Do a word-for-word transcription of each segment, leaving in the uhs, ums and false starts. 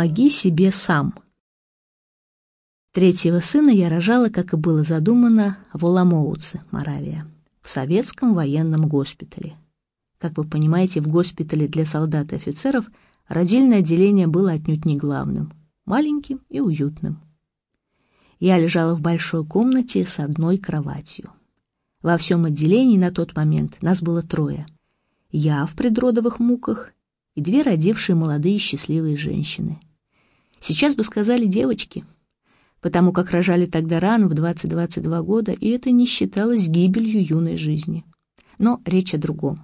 «Помоги себе сам». Третьего сына я рожала, как и было задумано, в Оломоуце, Моравия, в советском военном госпитале. Как вы понимаете, в госпитале для солдат и офицеров родильное отделение было отнюдь не главным, маленьким и уютным. Я лежала в большой комнате с одной кроватью. Во всем отделении на тот момент нас было трое. Я в предродовых муках и две родившие молодые счастливые женщины. Сейчас бы сказали девочки, потому как рожали тогда рано, в двадцать-двадцать два года, и это не считалось гибелью юной жизни. Но речь о другом.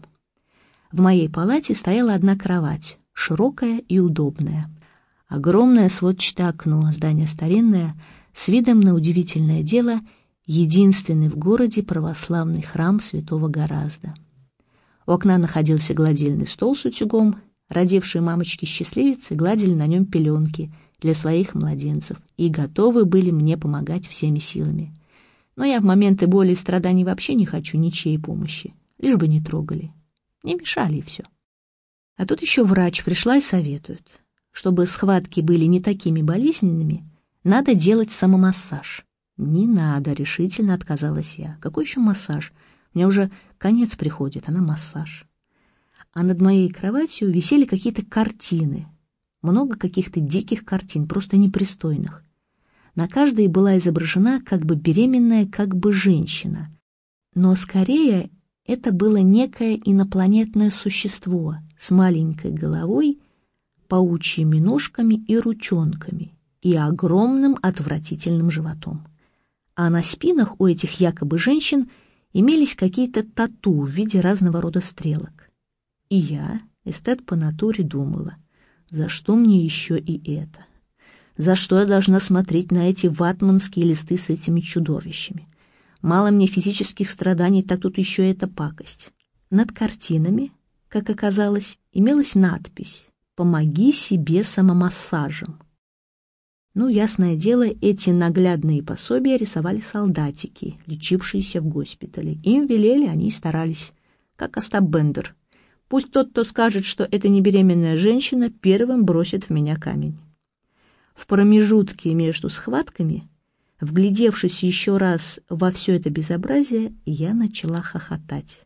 В моей палате стояла одна кровать, широкая и удобная. Огромное сводчатое окно, здание старинное, с видом на удивительное дело, единственный в городе православный храм Святого Горазда. У окна находился гладильный стол с утюгом, родившие мамочки-счастливицы гладили на нем пеленки для своих младенцев и готовы были мне помогать всеми силами. Но я в моменты боли и страданий вообще не хочу ничьей помощи, лишь бы не трогали. Не мешали и все. А тут еще врач пришла и советует, чтобы схватки были не такими болезненными, надо делать самомассаж. Не надо, решительно отказалась я. Какой еще массаж? Мне уже конец приходит, а на массаж. А над моей кроватью висели какие-то картины. Много каких-то диких картин, просто непристойных. На каждой была изображена как бы беременная, как бы женщина. Но скорее это было некое инопланетное существо с маленькой головой, паучьими ножками и ручонками и огромным отвратительным животом. А на спинах у этих якобы женщин имелись какие-то тату в виде разного рода стрелок. И я, эстет по натуре, думала, за что мне еще и это? За что я должна смотреть на эти ватманские листы с этими чудовищами? Мало мне физических страданий, так тут еще и эта пакость. Над картинами, как оказалось, имелась надпись «Помоги себе самомассажем». Ну, ясное дело, эти наглядные пособия рисовали солдатики, лечившиеся в госпитале. Им велели, они и старались, как Остап Бендер. Пусть тот, кто скажет, что это не беременная женщина, первым бросит в меня камень. В промежутке между схватками, вглядевшись еще раз во все это безобразие, я начала хохотать.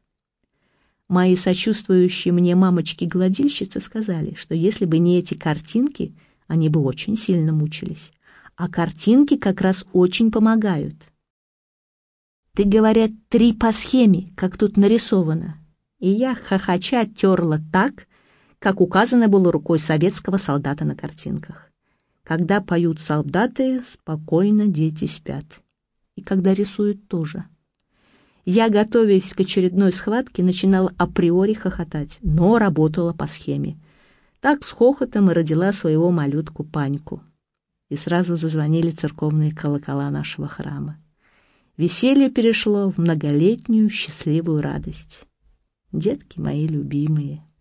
Мои сочувствующие мне мамочки-гладильщицы сказали, что если бы не эти картинки, они бы очень сильно мучились. А картинки как раз очень помогают. Ты, говорят, три по схеме, как тут нарисовано. И я, хохоча, терла так, как указано было рукой советского солдата на картинках. Когда поют солдаты, спокойно дети спят. И когда рисуют тоже. Я, готовясь к очередной схватке, начинала априори хохотать, но работала по схеме. Так с хохотом и родила своего малютку Паньку. И сразу зазвонили церковные колокола нашего храма. Веселье перешло в многолетнюю счастливую радость. Детки мои любимые.